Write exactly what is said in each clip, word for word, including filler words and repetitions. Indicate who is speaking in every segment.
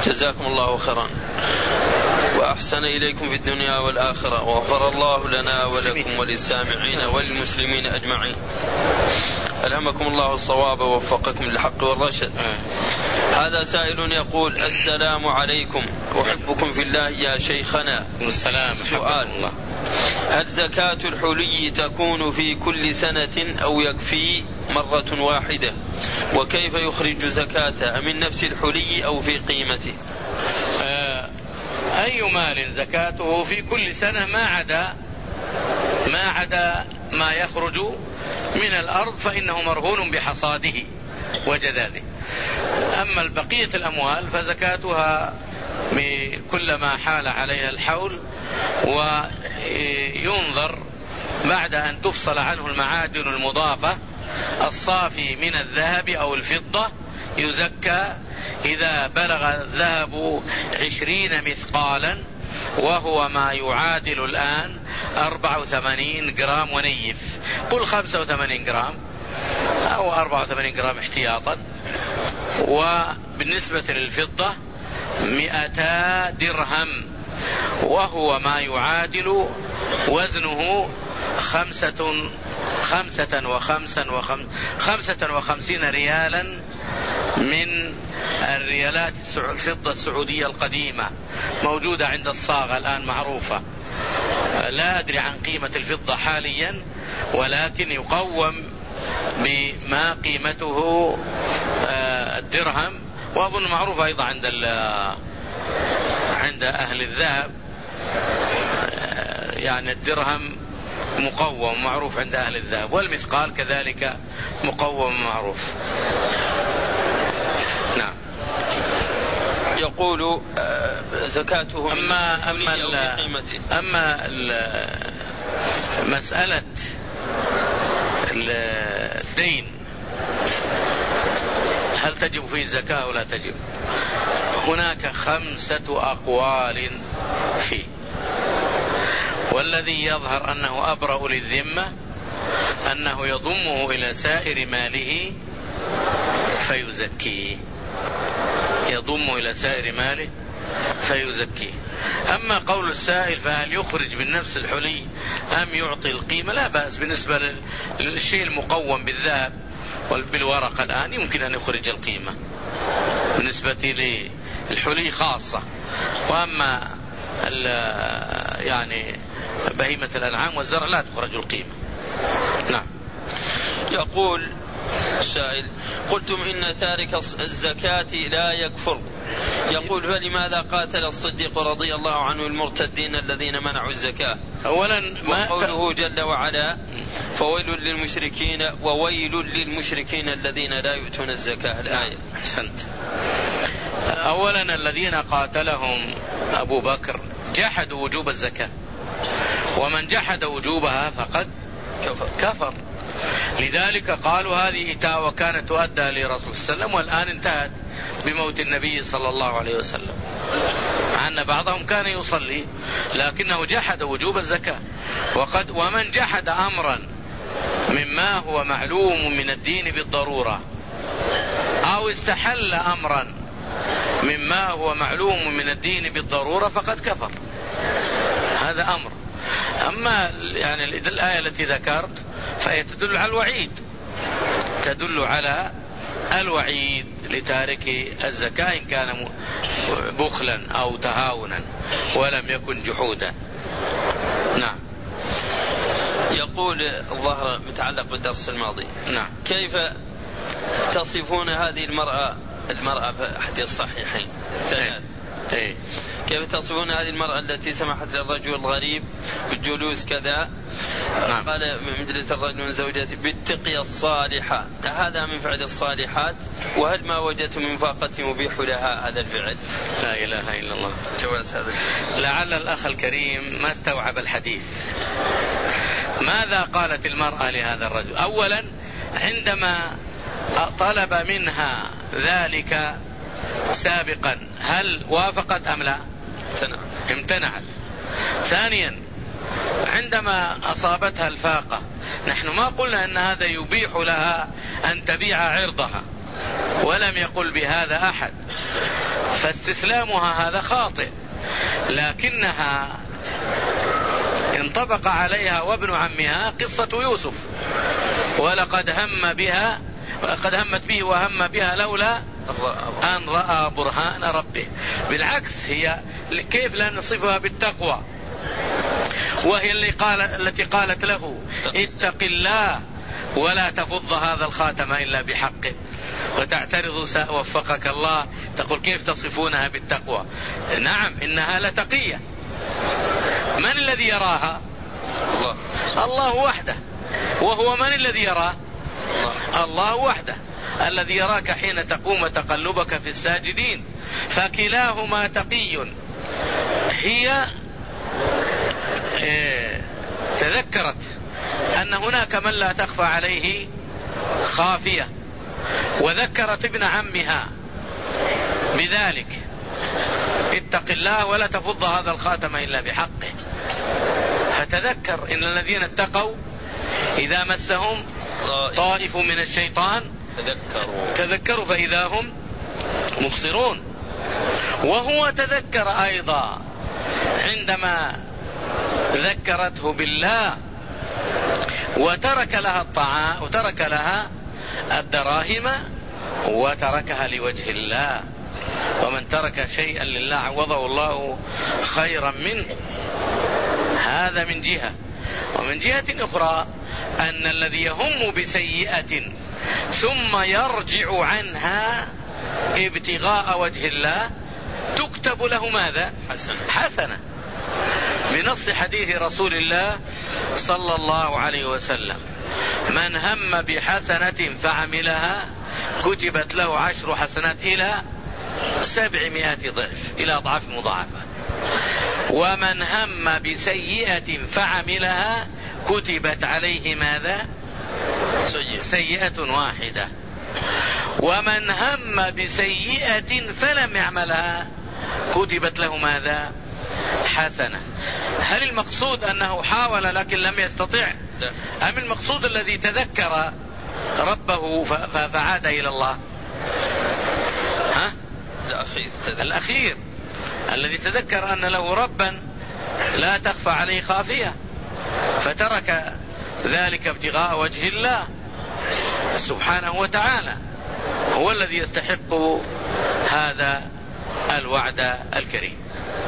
Speaker 1: جزاكم الله خيرا وأحسن إليكم في الدنيا والآخرة، وغفر الله لنا ولكم وللسامعين وللمسلمين أجمعين. ألهمكم الله الصواب ووفقكم للحق والرشد. هذا سائل يقول: السلام عليكم، أحبكم في الله يا شيخنا.
Speaker 2: السلام.
Speaker 1: سؤال: هل زكاة الحلي تكون في كل سنة أو يكفي مرة واحدة؟ وكيف يخرج زكاة من نفس الحلي أو في قيمته؟
Speaker 2: آه أي مال زكاته في كل سنة ما عدا ما عدا ما يخرج من الأرض فإنه مرهون بحصاده وجذاذه. أما البقية الأموال فزكاتها كلما حال عليها الحول، وينظر بعد أن تفصل عنه المعادن المضافة الصافي من الذهب أو الفضة يزكى إذا بلغ الذهب عشرين مثقالا، وهو ما يعادل الآن أربعة وثمانين جرام ونيف، قل خمسة وثمانين جرام أو أربعة وثمانين جرام احتياطا. وبالنسبة للفضة مئتا درهم، وهو ما يعادل وزنه خمسة خمسة وخمسا وخم خمسة وخمسين ريالا من الريالات الفضة السعودية القديمة، موجودة عند الصاغة الآن معروفة. لا أدري عن قيمة الفضة حاليا، ولكن يقوم بما قيمته الدرهم، وأظن معروف أيضا عند عند أهل الذهب، يعني الدرهم مقوم معروف عند أهل الذهب، والمثقال كذلك مقوم معروف. نعم.
Speaker 1: يقول زكاته
Speaker 2: أما أما أما مسألة الدين هل تجب فيه الزكاة أو لا تجب؟ هناك خمسة أقوال فيه، والذي يظهر أنه أبرأ للذمة أنه يضمه إلى سائر ماله فيزكيه، يضمه إلى سائر ماله فيزكيه. أما قول السائل فهل يخرج من نفس الحلي أم يعطي القيمة؟ لا بأس، بالنسبة للشيء المقوم بالذهب وبالورقة الآن يمكن أن يخرج القيمة بالنسبة للحلي خاصة. وأما يعني بهيمة الأنعام والزرع لا تخرج القيمة. نعم.
Speaker 1: يقول السائل: قلتم إن تارك الزكاة لا يكفر، يقول فلماذا قاتل الصديق رضي الله عنه المرتدين الذين منعوا الزكاة؟
Speaker 2: أولا ما
Speaker 1: وقوله جل وعلا: فويل للمشركين وويل للمشركين الذين لا يؤتون الزكاة، الآية.
Speaker 2: أحسنت. أولا الذين قاتلهم أبو بكر جحدوا وجوب الزكاة، ومن جحد وجوبها فقد كفر, كفر. لذلك قالوا هذه إتاء وكانت تؤدى لرسول الله صلى الله عليه وسلم، والآن انتهت بموت النبي صلى الله عليه وسلم، مع أن بعضهم كان يصلي لكنه جحد وجوب الزكاة. وقد ومن جحد أمرا مما هو معلوم من الدين بالضرورة، أو استحل أمرا مما هو معلوم من الدين بالضرورة فقد كفر. هذا أمر. أما يعني الآية التي ذكرت فهي تدل على الوعيد، تدل على الوعيد لتارك الزكاة إن كان بخلا أو تهاونا ولم يكن جحودا. نعم.
Speaker 1: يقول الظاهر متعلق بالدرس الماضي:
Speaker 2: نعم.
Speaker 1: كيف تصفون هذه المرأة المرأة في أحد الصحيحين الثلاث؟
Speaker 2: إيه؟
Speaker 1: كيف تصفون هذه المرأة التي سمحت للرجل الغريب بالجلوس كذا؟
Speaker 2: نعم.
Speaker 1: قال مجلس الرجل من زوجته بالتقية الصالحة، هذا من فعل الصالحات؟ وهل ما وجدت من فاقة مبيح لها هذا الفعل؟
Speaker 2: لا إله إلا الله.
Speaker 1: جواز هذا.
Speaker 2: لعل الأخ الكريم ما استوعب الحديث. ماذا قالت المرأة لهذا الرجل؟ أولا عندما طلب منها ذلك سابقا هل وافقت أم لا؟
Speaker 1: امتنعت.
Speaker 2: امتنعت. ثانيا عندما أصابتها الفاقة، نحن ما قلنا أن هذا يبيح لها أن تبيع عرضها، ولم يقل بهذا أحد. فاستسلامها هذا خاطئ، لكنها انطبق عليها وابن عمها قصة يوسف، ولقد هم بها قد همت به وهم بها لولا أن رأى برهان ربه. بالعكس، هي كيف لا نصفها بالتقوى، وهي اللي قال التي قالت له اتق الله ولا تفض هذا الخاتم إلا بحقه، وتعترض وفقك الله تقول كيف تصفونها بالتقوى؟ نعم إنها لتقية. من الذي يراها؟ الله, الله وحده. وهو من الذي يراه؟ الله, الله وحده، الذي يراك حين تقوم تقلبك في الساجدين. فكلاهما تقي. هي تذكرت أن هناك من لا تخفى عليه خافية، وذكرت ابن عمها بذلك اتق الله ولا تفض هذا الخاتم إلا بحقه. فتذكر إن الذين اتقوا إذا مسهم طائف من الشيطان تذكروا, تذكروا فإذا هم مبصرون. وهو تذكر أيضا عندما ذكرته بالله وترك لها الطعام وترك لها الدراهم وتركها لوجه الله. ومن ترك شيئا لله عوضه الله خيرا منه. هذا من جهة. ومن جهة أخرى أن الذي يهم بسيئة ثم يرجع عنها ابتغاء وجه الله تكتب له ماذا؟ حسنة, حسنة. بنص حديث رسول الله صلى الله عليه وسلم من هم بحسنة فعملها كتبت له عشر حسنات إلى سبعمائة ضعف، إلى أضعاف مضاعفة. ومن هم بسيئة فعملها كتبت عليه ماذا؟ سيئة واحدة. ومن هم بسيئة فلم يعملها كتبت له ماذا؟ حسنة. هل المقصود أنه حاول لكن لم يستطع، أم المقصود الذي تذكر ربه فعاد إلى الله؟ ها؟ الأخير, الأخير الذي تذكر أن له ربا لا تخفى عليه خافية فترك ذلك ابتغاء وجه الله سبحانه وتعالى، هو الذي يستحق هذا الوعد الكريم.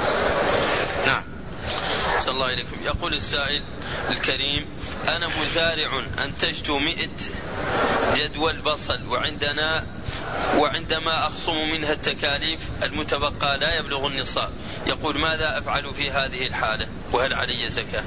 Speaker 2: نعم.
Speaker 1: صلى الله عليكم. يقول السائل الكريم أنا مزارع أنتجت مئة جدول بصل وعندنا وعندما أخصم منها التكاليف المتبقى لا يبلغ النصاب، يقول ماذا أفعل في هذه الحالة وهل علي زكاة؟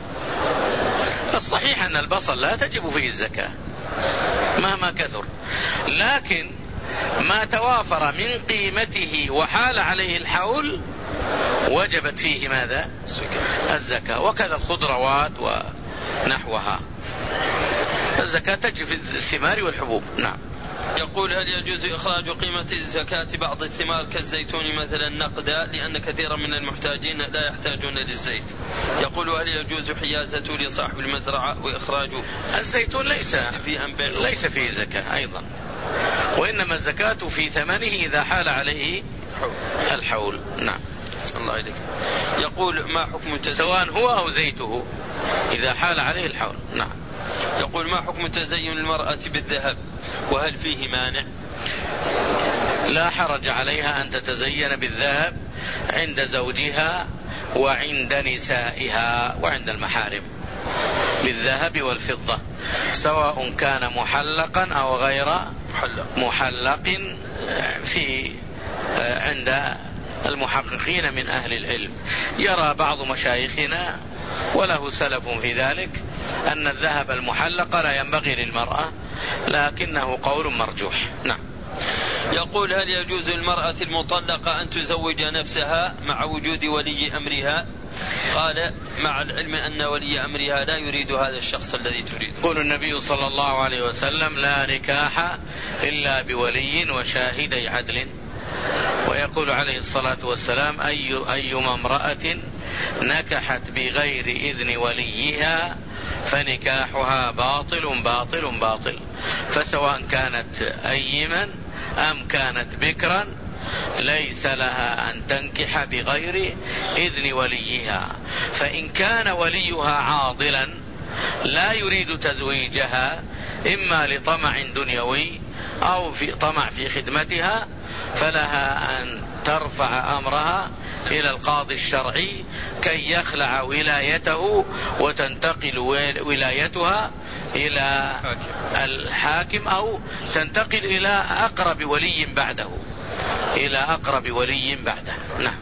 Speaker 2: الصحيح أن البصل لا تجب فيه الزكاة مهما كثر، لكن ما توافر من قيمته وحال عليه الحول وجبت فيه ماذا؟ الزكاة. وكذا الخضروات ونحوها الزكاة تجب في الثمار والحبوب. نعم.
Speaker 1: يقول هل يجوز إخراج قيمة الزكاة بعض الثمار كالزيتون مثلا نقدا لأن كثيرا من المحتاجين لا يحتاجون للزيت؟ يقول هل يجوز حيازته لصاحب المزرعة وإخراجه؟
Speaker 2: الزيتون ليس
Speaker 1: في أنبيل
Speaker 2: ليس فيه زكاة أيضا، وإنما الزكاة في ثمنه إذا حال عليه الحول. نعم.
Speaker 1: الله عليك. يقول ما حكم التزين
Speaker 2: سواء هو أو زيته إذا حال عليه الحول. نعم.
Speaker 1: يقول ما حكم تزين المرأة بالذهب وهل فيه مانع؟
Speaker 2: لا حرج عليها أن تتزين بالذهب عند زوجها وعند نسائها وعند المحارم، بالذهب والفضة سواء كان محلقا أو غير محلق في عند المحققين من أهل العلم. يرى بعض مشايخنا وله سلف في ذلك أن الذهب المحلق لا ينبغي للمرأة، لكنه قول مرجوح. نعم.
Speaker 1: يقول هل يجوز للمرأة المطلقة أن تزوج نفسها مع وجود ولي أمرها؟ قال مع العلم أن ولي أمرها لا يريد هذا الشخص الذي تريد.
Speaker 2: يقول النبي صلى الله عليه وسلم لا نكاح إلا بولي وشاهدي عدل. ويقول عليه الصلاة والسلام أي أيما امرأة نكحت بغير إذن وليها فنكاحها باطل باطل باطل. فسواء كانت أيما أم كانت بكرا ليس لها أن تنكح بغير إذن وليها، فإن كان وليها عاضلا لا يريد تزويجها إما لطمع دنيوي أو في طمع في خدمتها، فلها أن ترفع أمرها إلى القاضي الشرعي كي يخلع ولايته وتنتقل ولايتها إلى الحاكم أو تنتقل إلى أقرب ولي بعده إلى أقرب ولي بعده. نعم.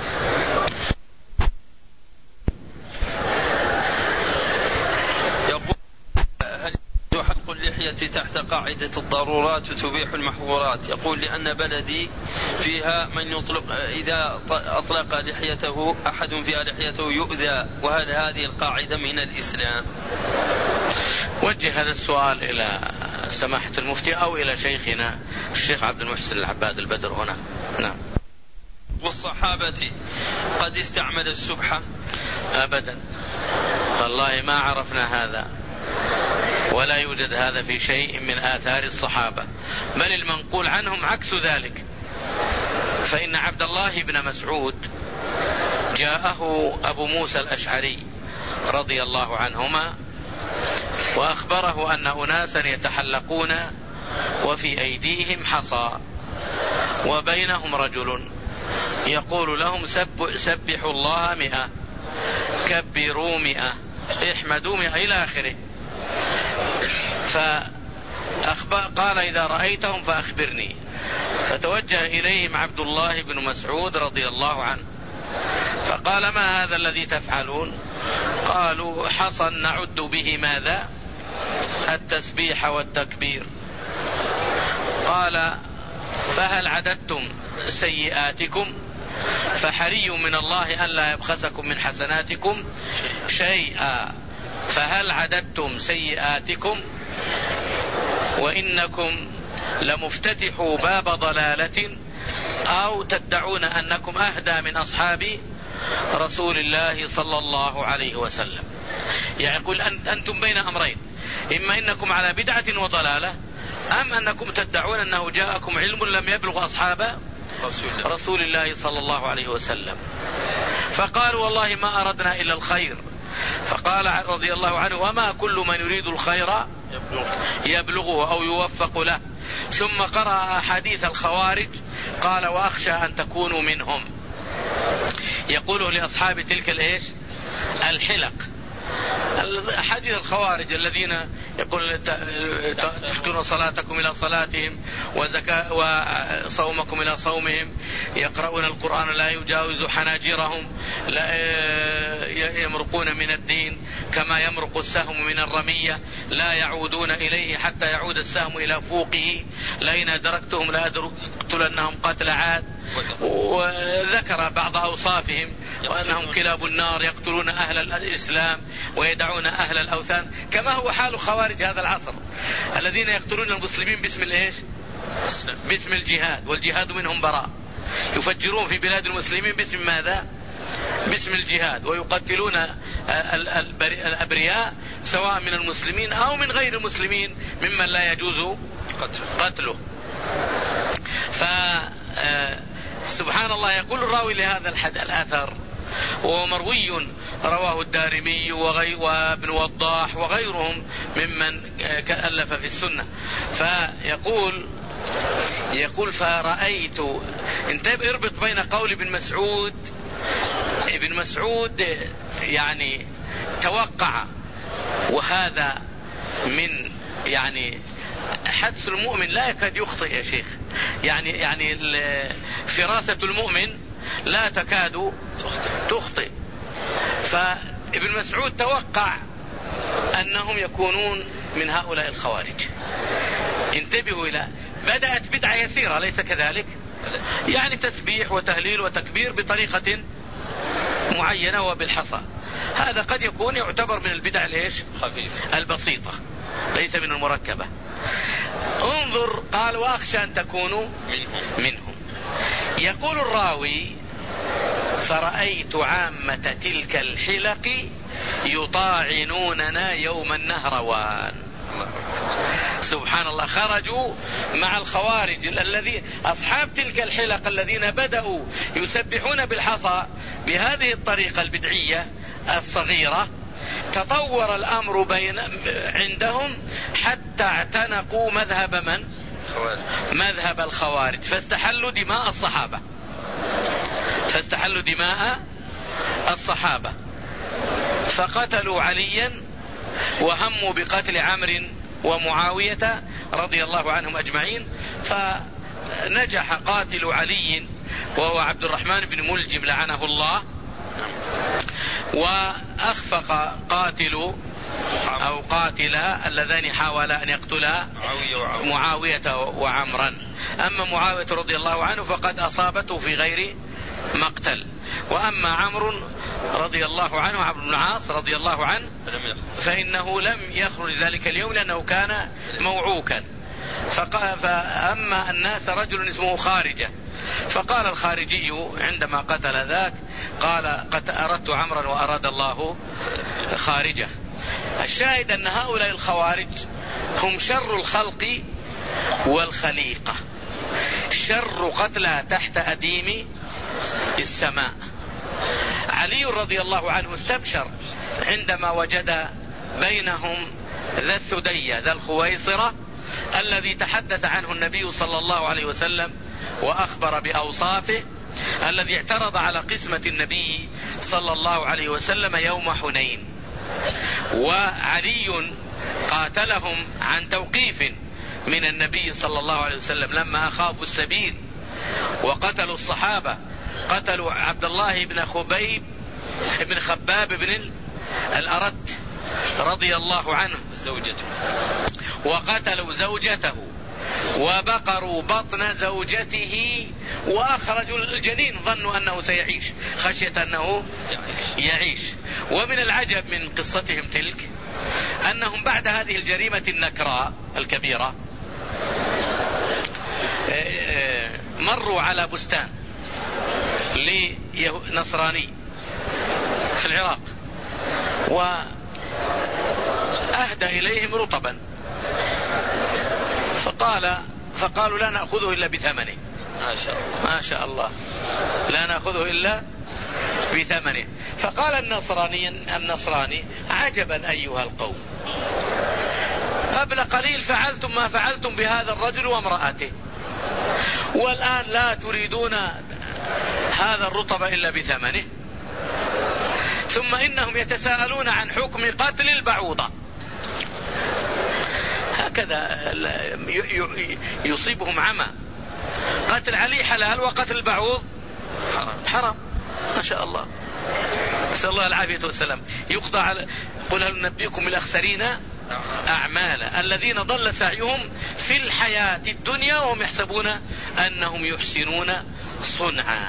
Speaker 1: حلق اللحية تحت قاعدة الضرورات تبيح المحظورات. يقول لأن بلدي فيها من يطلق إذا أطلق لحيته أحد فيها لحيته يؤذى، وهل هذه القاعدة من الإسلام؟
Speaker 2: وجه هذا السؤال إلى سماحة المفتي أو إلى شيخنا الشيخ عبد المحسن العباد البدر هنا. نعم.
Speaker 1: والصحابة قد استعمل السبحة؟
Speaker 2: أبدا، والله ما عرفنا هذا، ولا يوجد هذا في شيء من آثار الصحابة، بل المنقول عنهم عكس ذلك. فإن عبد الله بن مسعود جاءه أبو موسى الأشعري رضي الله عنهما وأخبره أن أناسا يتحلقون وفي أيديهم حصى وبينهم رجل يقول لهم سب سبحوا الله مئة، كبروا مئة، احمدوا مئة إلى آخره. فقال إذا رأيتهم فأخبرني. فتوجه إليهم عبد الله بن مسعود رضي الله عنه فقال ما هذا الذي تفعلون؟ قالوا حصى نعد به ماذا؟ التسبيح والتكبير. قال فهل عددتم سيئاتكم؟ فحري من الله أن لا يبخسكم من حسناتكم شيئا، فهل عددتم سيئاتكم؟ وإنكم لمفتتحوا باب ضلالة أو تدعون أنكم أهدى من أصحاب رسول الله صلى الله عليه وسلم. يعني يقول أنتم بين أمرين، إما إنكم على بدعة وضلالة، أم أنكم تدعون أنه جاءكم علم لم يبلغ أصحاب رسول الله صلى الله عليه وسلم. فقالوا والله ما أردنا إلا الخير. فقال رضي الله عنه وما كل من يريد الخير يبلغه أو يوفق له. ثم قرأ أحاديث الخوارج قال وأخشى أن تكونوا منهم، يقوله لأصحاب تلك الإيش الحلق. أحاديث الخوارج الذين يقول تحتون صلاتكم إلى صلاتهم وزكاة وصومكم إلى صومهم، يقرؤون القرآن لا يجاوز حناجرهم، لا يمرقون من الدين كما يمرق السهم من الرمية، لا يعودون إليه حتى يعود السهم إلى فوقه، لئن أدركتهم لأقتلنهم قتل عاد. وذكر بعض أوصافهم وأنهم كلاب النار يقتلون أهل الإسلام ويدعون أهل الأوثان، كما هو حال خوارج هذا العصر الذين يقتلون المسلمين باسم الإيش؟ باسم الجهاد، والجهاد منهم براء. يفجرون في بلاد المسلمين باسم ماذا؟ باسم الجهاد، ويقتلون الأبرياء سواء من المسلمين أو من غير المسلمين ممن لا يجوز قتله. ف سبحان الله. يقول الراوي لهذا الأثر وهو مروي رواه الدارمي وابن وضاح وغيرهم ممن ألف في السنة. فيقول يقول فرأيت، انتبه اربط بين قول ابن مسعود. ابن مسعود يعني توقع، وهذا من يعني حدث المؤمن لا يكاد يخطئ يا شيخ، يعني يعني فراسة المؤمن لا تكاد تخطئ. فابن مسعود توقع أنهم يكونون من هؤلاء الخوارج. انتبهوا إلى بدأت بدعة يسيرة ليس كذلك، يعني تسبيح وتهليل وتكبير بطريقة معينة وبالحصى، هذا قد يكون يعتبر من البدع الايش البسيطة ليس من المركبة. انظر قال واخشى ان تكونوا منهم. يقول الراوي فرأيت عامة تلك الحلق يطاعنوننا يوم النهروان. سبحان الله. خرجوا مع الخوارج الذي أصحاب تلك الحلق الذين بدأوا يسبحون بالحصى بهذه الطريقة البدعية الصغيرة. تطور الأمر بين عندهم حتى اعتنقوا مذهب من؟ مذهب الخوارج، فاستحلوا دماء الصحابة فاستحلوا دماء الصحابة فقتلوا عليا وهموا بقتل عمرو ومعاوية رضي الله عنهم أجمعين. فنجح قاتل علي وهو عبد الرحمن بن ملجم لعنه الله، وأخفق قاتل أو قاتلا اللذان حاولا أن يقتلا معاوية وعمرا. أما معاوية رضي الله عنه فقد أصابته في غير مقتل، وأما عمرو رضي الله عنه عمرو بن العاص رضي الله عنه فإنه لم يخرج ذلك اليوم لأنه كان موعوكا. فأما الناس رجل اسمه خارجة، فقال الخارجي عندما قتل ذاك قال قد أردت عمرا وأراد الله خارجة. الشاهد أن هؤلاء الخوارج هم شر الخلق والخليقة، شر قتلى تحت أديم السماء. علي رضي الله عنه استبشر عندما وجد بينهم ذا الثدية ذا الخويصرة الذي تحدث عنه النبي صلى الله عليه وسلم وأخبر بأوصافه، الذي اعترض على قسمة النبي صلى الله عليه وسلم يوم حنين. وعلي قاتلهم عن توقيف من النبي صلى الله عليه وسلم لما أخافوا السبيل وقتلوا الصحابة. قتلوا عبد الله بن خبيب بن خباب بن الأرد رضي الله عنه زوجته، وقتلوا زوجته وبقروا بطن زوجته وأخرجوا الجنين، ظنوا أنه سيعيش خشية أنه يعيش. ومن العجب من قصتهم تلك أنهم بعد هذه الجريمة النكراء الكبيرة مروا على بستان لنصراني في العراق وأهدى إليهم رطبا، فقال فقالوا لا نأخذه إلا بثمنه. ما شاء الله ما شاء الله لا نأخذه إلا بثمنه. فقال النصراني النصراني عجبا أيها القوم، قبل قليل فعلتم ما فعلتم بهذا الرجل وامرأته، والآن لا تريدون هذا الرطب إلا بثمنه. ثم إنهم يتساءلون عن حكم قتل البعوضة. هكذا يصيبهم عمى. قتل علي حلال وقتل البعوض حرام. ما شاء الله، نسأل الله العافية والسلام. يقضى على قل هل ننبئكم بالأخسرين أعمالا الذين ضل سعيهم في الحياة الدنيا وهم يحسبون أنهم يحسنون صنعا.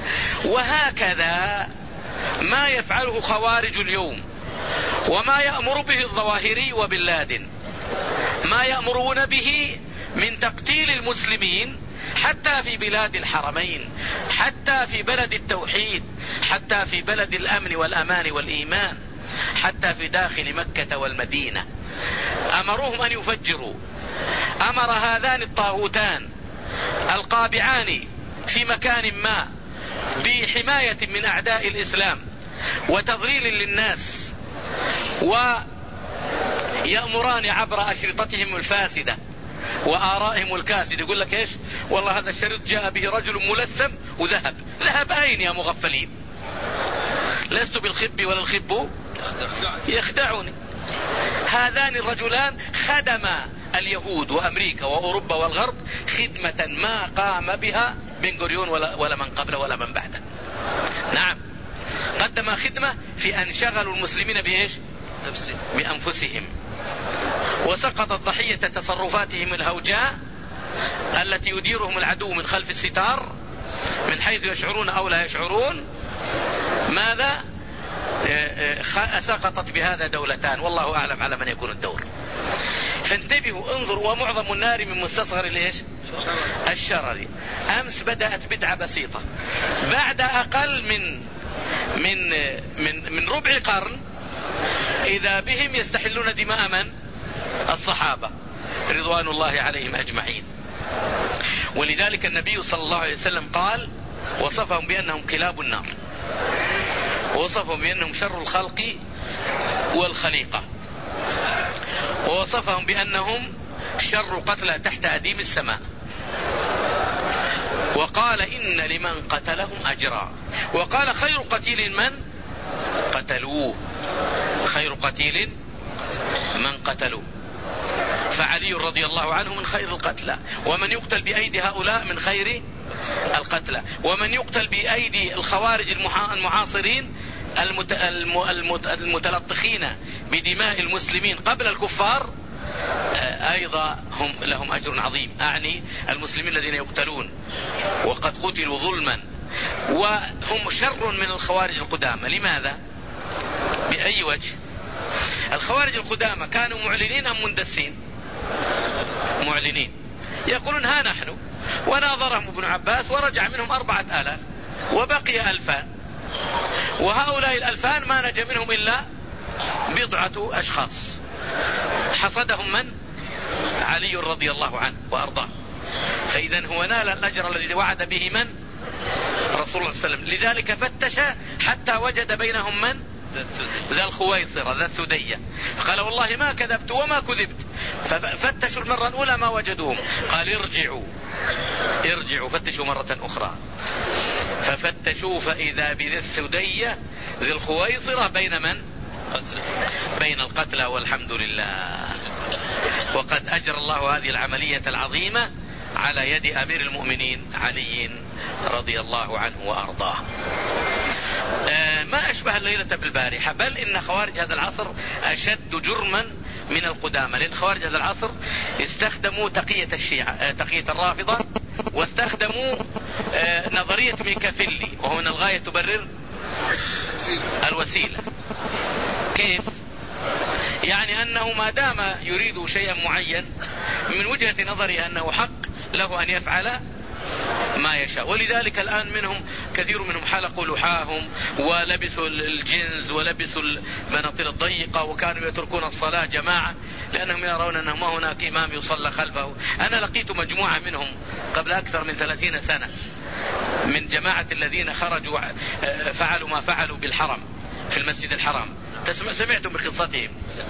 Speaker 2: وهكذا ما يفعله خوارج اليوم وما يأمر به الظواهري وبن لادن، ما يأمرون به من تقتيل المسلمين حتى في بلاد الحرمين، حتى في بلد التوحيد، حتى في بلد الأمن والأمان والإيمان، حتى في داخل مكة والمدينة. أمروهم أن يفجروا. أمر هذان الطاغوتان القابعان في مكان ما بحماية من أعداء الإسلام وتضليل للناس، ويأمران عبر أشرطتهم الفاسدة وآرائهم الكاسدة. يقول لك إيش؟ والله هذا الشريط جاء به رجل ملثم وذهب. ذهب أين يا مغفلين؟ لست بالخب ولا الخب يخدعني. هذان الرجلان خدما اليهود وأمريكا وأوروبا والغرب خدمة ما قام بها بن غوريون ولا, ولا من قبله ولا من بعده. نعم، قدم خدمة في أن شغلوا المسلمين بإيش؟ بأنفسهم، وسقطت ضحية تصرفاتهم الهوجاء التي يديرهم العدو من خلف الستار من حيث يشعرون أو لا يشعرون. ماذا؟ سقطت بهذا دولتان، والله أعلم على من يكون الدور. فانتبهوا، انظروا. ومعظم النار من مستصغر ليش؟ الشرر. أمس بدأت بدعة بسيطة، بعد أقل من من من من ربع قرن إذا بهم يستحلون دماء من؟ الصحابة رضوان الله عليهم أجمعين. ولذلك النبي صلى الله عليه وسلم قال وصفهم بأنهم كلاب النار، ووصفهم بأنهم شر الخلق والخليقة، ووصفهم بأنهم شر قتلى تحت أديم السماء، وقال إن لمن قتلهم أجرا، وقال خير قتيل من قتلوه، خير قتيل من قتلوه، فعلي رضي الله عنه من خير القتلى، ومن يقتل بأيدي هؤلاء من خير القتلى، ومن يقتل بأيدي الخوارج المعاصرين المتلطخين بدماء المسلمين قبل الكفار أيضا هم لهم أجر عظيم، أعني المسلمين الذين يقتلون وقد قتلوا ظلما، وهم شر من الخوارج القدامى. لماذا؟ بأي وجه؟ الخوارج القدامى كانوا معلنين أم مندسين؟ معلنين، يقولون ها نحن، وناظرهم ابن عباس ورجع منهم أربعة آلاف وبقي ألفان، وهؤلاء الألفان ما نجا منهم إلا بضعة أشخاص، حصدهم من؟ علي رضي الله عنه وأرضاه. فإذا هو نال الأجر الذي وعد به من؟ رسول الله صلى الله عليه وسلم. لذلك فتش حتى وجد بينهم من؟ ذا الخويصرة ذا السدية، قال والله ما كذبت وما كذبت، ففتشوا المرة الأولى ما وجدوهم، قال ارجعوا ارجعوا فتشوا مرة أخرى، ففتشوا فإذا بذا السدية ذي الخويصرة بين من؟ بين القتلى، والحمد لله. وقد أجرى الله هذه العملية العظيمة على يد أمير المؤمنين علي رضي الله عنه وأرضاه. ما أشبه الليلة بالبارحة، بل إن خوارج هذا العصر أشد جرما من القدامى، لأن خوارج هذا العصر استخدموا تقية الشيعة، تقية الرافضة، واستخدموا نظرية ميكافيلي، وهو أن الغاية تبرر الوسيلة. كيف؟ يعني أنه ما دام يريد شيئا معين من وجهة نظري أنه حق له أن يفعل ما يشاء. ولذلك الآن منهم كثير منهم حلقوا لحاهم ولبسوا الجنز ولبسوا المناطيل الضيقة، وكانوا يتركون الصلاة جماعة لأنهم يرون أنه ما هناك إمام يصلى خلفه. أنا لقيت مجموعة منهم قبل أكثر من ثلاثين سنة من جماعة الذين خرجوا فعلوا ما فعلوا بالحرم في المسجد الحرام، سمعتم بقصتهم.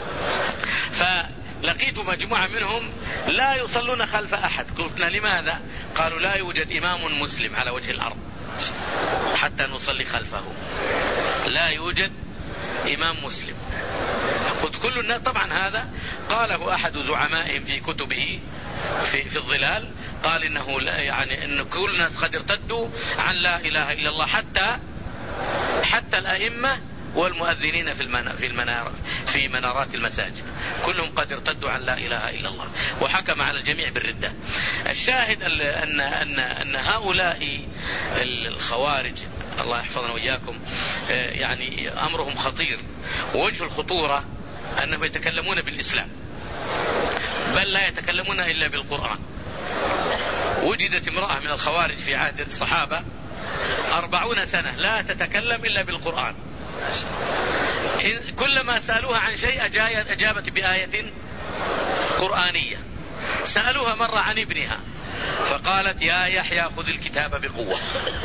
Speaker 2: فلقيت مجموعة منهم لا يصلون خلف أحد، قلنا لماذا؟ قالوا لا يوجد إمام مسلم على وجه الأرض حتى نصلي خلفه، لا يوجد إمام مسلم. قلت كل الناس، طبعا هذا قاله أحد زعمائهم في كتبه في, في الظلال، قال إنه لا، يعني إن كل الناس قد ارتدوا عن لا إله إلا الله، حتى حتى الأئمة والمؤذنين في المنار في المنار في منارات المساجد كلهم قد ارتدوا عن لا إله إلا الله، وحكم على الجميع بالردة. الشاهد أن أن أن هؤلاء الخوارج الله يحفظنا وإياكم يعني أمرهم خطير، ووجه الخطورة أنهم يتكلمون بالإسلام، بل لا يتكلمون إلا بالقرآن. وجدت امرأة من الخوارج في عهد الصحابة أربعون سنة لا تتكلم إلا بالقرآن، كلما سألوها عن شيء أجابت بآية قرآنية. سألوها مرة عن ابنها فقالت يا يحيى خذ الكتاب بقوة.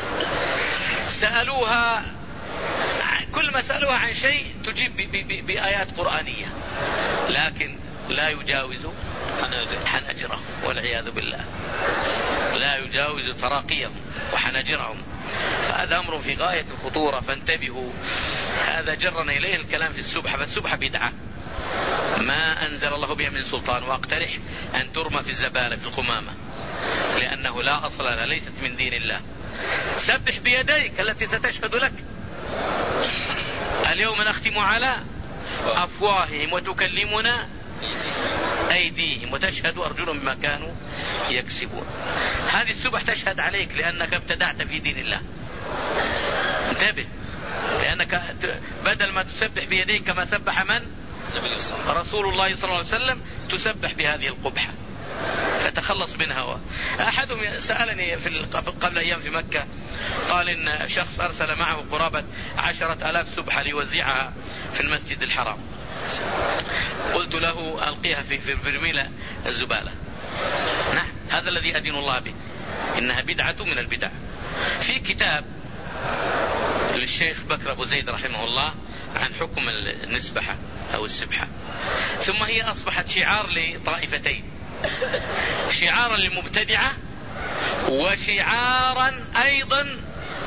Speaker 2: سألوها كل ما سألوها عن شيء تجيب بآيات قرآنية، لكن لا يجاوز حناجرهم والعياذ بالله، لا يجاوز تراقيهم وحناجرهم. فهذا أمر في غاية الخطورة، فانتبهوا. هذا جرنا إليه الكلام في السبحة، فالسبحة بدعة ما أنزل الله بها من سلطان، وأقترح أن ترمى في الزبالة في القمامة، لأنه لا أصل لها، ليست من دين الله. سبح بيديك التي ستشهد لك، اليوم نختم على أفواههم وتكلمنا أيديهم وتشهد أرجلهم بما كانوا يكسبون. هذه السبح تشهد عليك لأنك ابتدعت في دين الله. انتبه، لأنك بدل ما تسبح بيديك كما سبح من؟ رسول الله صلى الله عليه وسلم، تسبح بهذه القبحة فتخلص منها. أحدهم سألني في قبل أيام في مكة، قال إن شخص أرسل معه قرابة عشرة ألاف سبحة ليوزعها في المسجد الحرام، قلت له ألقيها في في برميل الزبالة. نعم، هذا الذي أدين الله به، إنها بدعة من البدع. في كتاب للشيخ بكر أبو زيد رحمه الله عن حكم النسبحة أو السبحة، ثم هي أصبحت شعار لطائفتين، شعارا للمبتدعة وشعارا أيضا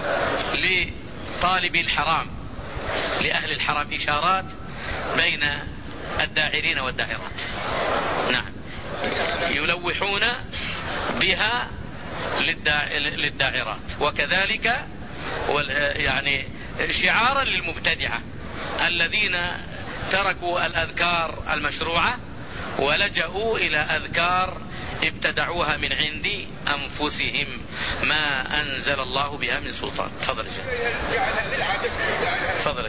Speaker 2: لطالب الحرام، لأهل الحرام، إشارات بين الداعرين والداعرات. نعم، يلوحون بها للداعرات، وكذلك يعني شعارا للمبتدعة الذين تركوا الأذكار المشروعة ولجأوا إلى أذكار ابتدعوها من عند أنفسهم ما أنزل الله بها من سلطان. تفضل تفضل.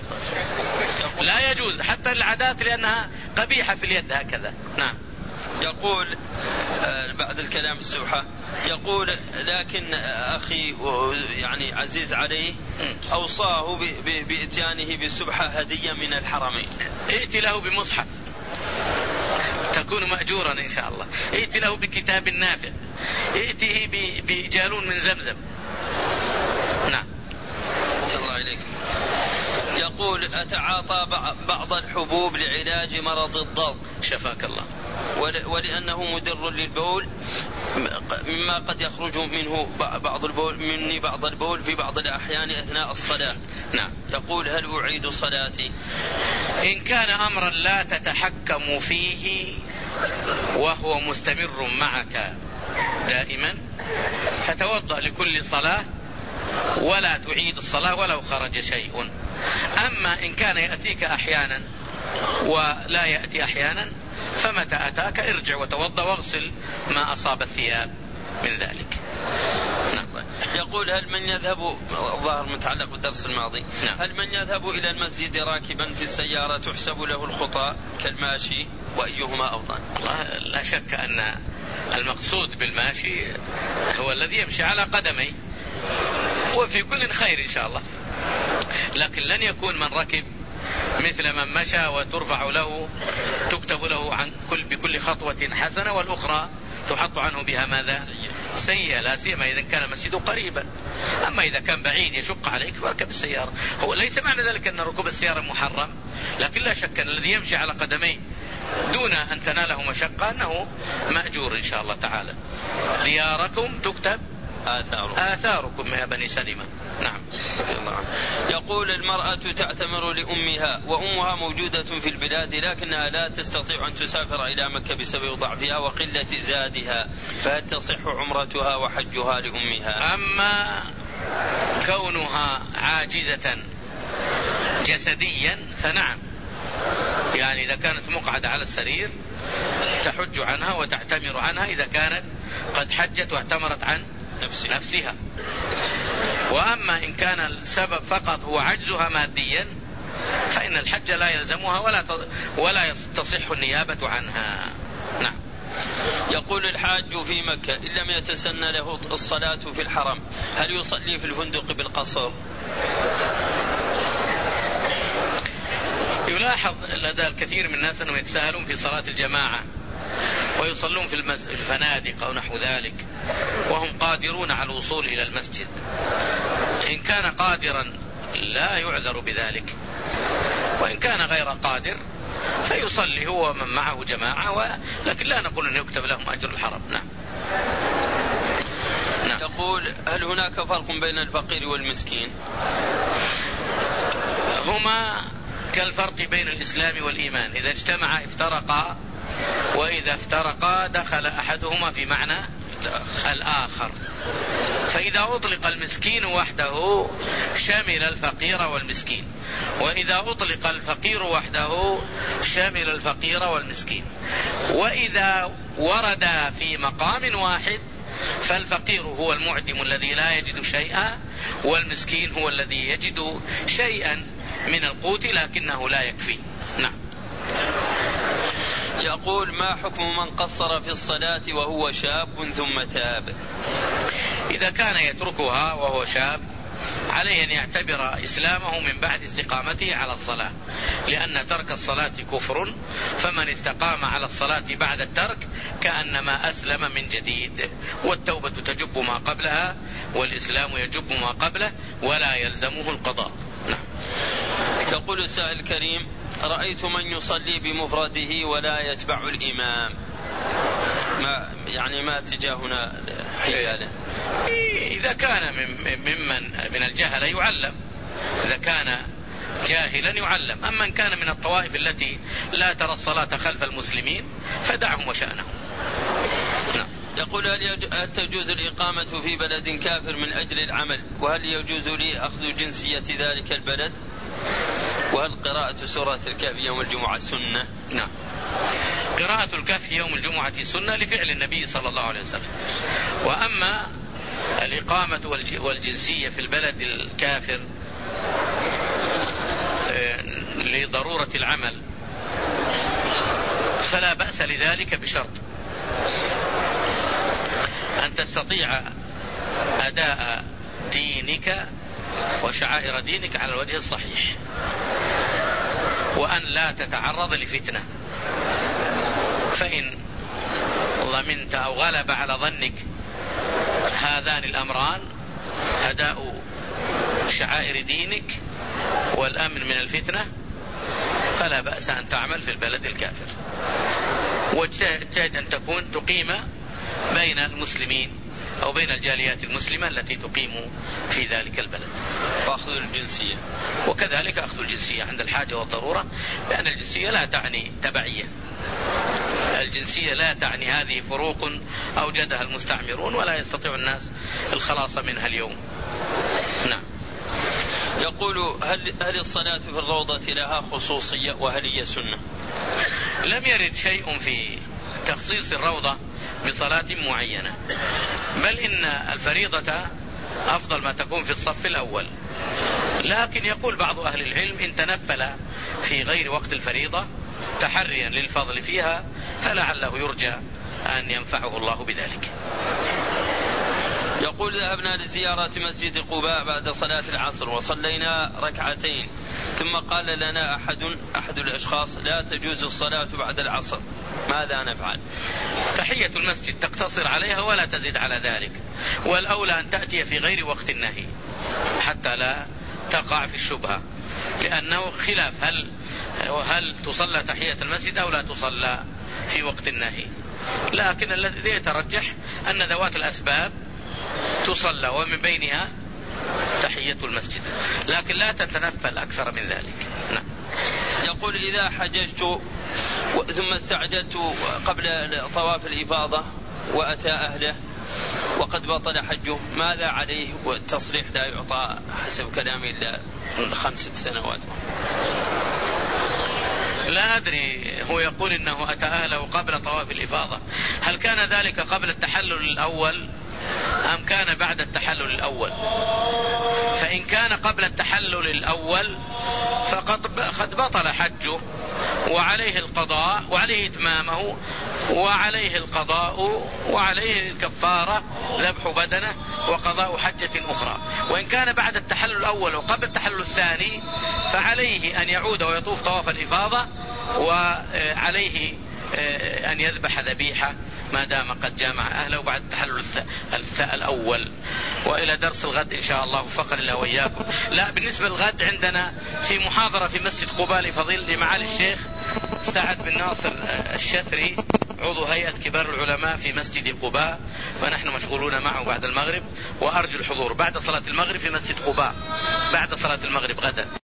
Speaker 2: لا يجوز حتى العادات لأنها قبيحة في اليد هكذا. نعم.
Speaker 1: يقول بعد الكلام السبحة، يقول لكن أخي يعني عزيز عليه أوصاه بإتيانه بالسبحة هدية من الحرمين.
Speaker 2: ائت له بمصحف تكون مأجورا إن شاء الله، ائت له بكتاب نافع، ائته بجالون من زمزم. نعم.
Speaker 1: صلى الله عليك. يقول أتعاطى بعض الحبوب لعلاج مرض الضغط
Speaker 2: شفاك الله،
Speaker 1: ولأنه مدر للبول مما قد يخرج منه بعض البول مني بعض البول في بعض الأحيان أثناء الصلاة.
Speaker 2: نعم.
Speaker 1: يقول هل أعيد صلاتي؟
Speaker 2: إن كان أمرا لا تتحكم فيه وهو مستمر معك دائما فتوضأ لكل صلاة ولا تعيد الصلاة ولو خرج شيء. أما إن كان يأتيك أحيانا ولا يأتي أحيانا فمتى أتاك ارجع وتوضأ واغسل ما أصاب الثياب من ذلك.
Speaker 1: نعم. يقول هل من يذهب، الظاهر متعلق بالدرس الماضي،
Speaker 2: نعم.
Speaker 1: هل من يذهب إلى المسجد راكبا في السيارة تحسب له الخطى كالماشي، وأيهما أفضل؟
Speaker 2: لا شك أن المقصود بالماشي هو الذي يمشي على قدميه، وفي كل خير إن شاء الله، لكن لن يكون من ركب مثل من مشى وترفع له تكتب له عن كل بكل خطوة حسنة والأخرى تحط عنه بها ماذا؟ سيئة، لا سيما إذا كان مسجده قريبا. أما إذا كان بعيد يشق عليك فاركب السيارة. هو ليس معنى ذلك أن ركوب السيارة محرم، لكن لا شك أن الذي يمشي على قدميه دون أن تناله مشقة أنه مأجور إن شاء الله تعالى. دياركم تكتب
Speaker 1: آثاركم,
Speaker 2: آثاركم يا بني سلمة. نعم.
Speaker 1: يقول المرأة تعتمر لأمها وأمها موجودة في البلاد لكنها لا تستطيع أن تسافر إلى مكة بسبب ضعفها وقلة زادها، فهل تصح عمرتها وحجها لأمها؟
Speaker 2: أما كونها عاجزة جسديا فنعم، يعني إذا كانت مقعدة على السرير تحج عنها وتعتمر عنها إذا كانت قد حجت واعتمرت عن نفسها. وأما إن كان السبب فقط هو عجزها ماديا فإن الحج لا يلزمها ولا ولا تصح النيابة عنها. نعم.
Speaker 1: يقول الحاج في مكة إن لم يتسنى له الصلاة في الحرم هل يصلي في الفندق بالقصر؟
Speaker 2: يلاحظ لدى الكثير من الناس أنهم يتساهلون في صلاة الجماعة ويصلون في الفنادق أو نحو ذلك وهم قادرون على الوصول إلى المسجد. إن كان قادرا لا يعذر بذلك، وإن كان غير قادر فيصلي هو ومن معه جماعة و... لكن لا نقول أن يكتب لهم أجر الحرم. نعم.
Speaker 1: نعم. يقول هل هناك فرق بين الفقير والمسكين؟
Speaker 2: هما كالفرق بين الإسلام والإيمان، إذا اجتمعا افترقا وإذا افترقا دخل أحدهما في معنى الآخر. فإذا أطلق المسكين وحده شمل الفقير والمسكين، وإذا أطلق الفقير وحده شمل الفقير والمسكين. وإذا ورد في مقام واحد فالفقير هو المعدم الذي لا يجد شيئا، والمسكين هو الذي يجد شيئا من القوت لكنه لا يكفي. نعم.
Speaker 1: يقول ما حكم من قصر في الصلاة وهو شاب ثم تاب؟
Speaker 2: إذا كان يتركها وهو شاب عليه أن يعتبر إسلامه من بعد استقامته على الصلاة، لأن ترك الصلاة كفر، فمن استقام على الصلاة بعد الترك كأنما أسلم من جديد، والتوبة تجب ما قبلها والإسلام يجب ما قبله ولا يلزمه القضاء. نعم.
Speaker 1: يقول السائل الكريم: رأيت من يصلي بمفرده ولا يتبع الإمام، ما يعني ما اتجاهنا حياله؟
Speaker 2: إذا كان ممن من الجهل يعلم، إذا كان جاهلا يعلم، أما إن كان من الطوائف التي لا ترى الصلاة خلف المسلمين فدعهم وشأنهم.
Speaker 1: نعم. يقول: هل تجوز الإقامة في بلد كافر من أجل العمل؟ وهل يجوز لي أخذ جنسية ذلك البلد؟ وهل قراءة سورة الكهف يوم الجمعة سنة؟
Speaker 2: نعم. قراءة الكهف يوم الجمعة سنة لفعل النبي صلى الله عليه وسلم. وأما الإقامة والجنسية في البلد الكافر لضرورة العمل فلا بأس لذلك بشرط أن تستطيع أداء دينك وشعائر دينك على الوجه الصحيح، وأن لا تتعرض لفتنة. فإن ضمنت أو غلب على ظنك هذان الأمران، أداء شعائر دينك والأمن من الفتنة، فلا بأس أن تعمل في البلد الكافر، واجتهد أن تكون تقيم بين المسلمين أو بين الجاليات المسلمة التي تقيم في ذلك البلد.
Speaker 1: وأخذ الجنسية،
Speaker 2: وكذلك أخذ الجنسية عند الحاجة والضرورة، لأن الجنسية لا تعني تبعية، الجنسية لا تعني هذه فروق أوجدها المستعمرون ولا يستطيع الناس الخلاص منها اليوم. نعم.
Speaker 1: يقول: هل, هل الصلاة في الروضة لها خصوصية وهل هي سنة؟
Speaker 2: لم يرد شيء في تخصيص الروضة بصلاة معينة، بل إن الفريضة أفضل ما تكون في الصف الأول، لكن يقول بعض أهل العلم إن تنفل في غير وقت الفريضة تحريا للفضل فيها فلعله يرجى أن ينفعه الله بذلك.
Speaker 1: يقول: ذهبنا لزيارة مسجد قباء بعد صلاة العصر وصلينا ركعتين، ثم قال لنا أحد أحد الأشخاص: لا تجوز الصلاة بعد العصر، ماذا نفعل؟
Speaker 2: تحية المسجد تقتصر عليها ولا تزيد على ذلك، والأولى أن تأتي في غير وقت النهي حتى لا تقع في الشبهة، لأنه خلاف هل هل تصلى تحية المسجد أو لا تصلى في وقت النهي، لكن الذي يترجح أن ذوات الأسباب تصلى ومن بينها تحية المسجد، لكن لا تتنفل أكثر من ذلك. نعم.
Speaker 1: يقول: إذا حججت ثم استعجلت قبل طواف الإفاضة وأتى أهله وقد بطل حجه، ماذا عليه؟ والتصريح لا يعطى حسب كلامي إلا خمسة سنوات.
Speaker 2: لا أدري، هو يقول إنه أتى أهله قبل طواف الإفاضة، هل كان ذلك قبل التحلل الأول أم كان بعد التحلل الأول؟ فإن كان قبل التحلل الأول فقد بطل حجه وعليه القضاء وعليه إتمامه وعليه القضاء وعليه الكفارة ذبح بدنه وقضاء حجة أخرى. وإن كان بعد التحلل الأول وقبل التحلل الثاني فعليه أن يعود ويطوف طواف الإفاضة، وعليه أن يذبح ذبيحة ما دام قد جامع أهله بعد التحلل الأول. وإلى درس الغد إن شاء الله وفقنا الله وإياكم. لا، بالنسبة للغد عندنا في محاضرة في مسجد قباء لفضيلة معالي الشيخ سعد بن ناصر الشثري عضو هيئة كبار العلماء في مسجد قباء، ونحن مشغولون معه بعد المغرب، وأرجو الحضور بعد صلاة المغرب في مسجد قباء بعد صلاة المغرب غدا.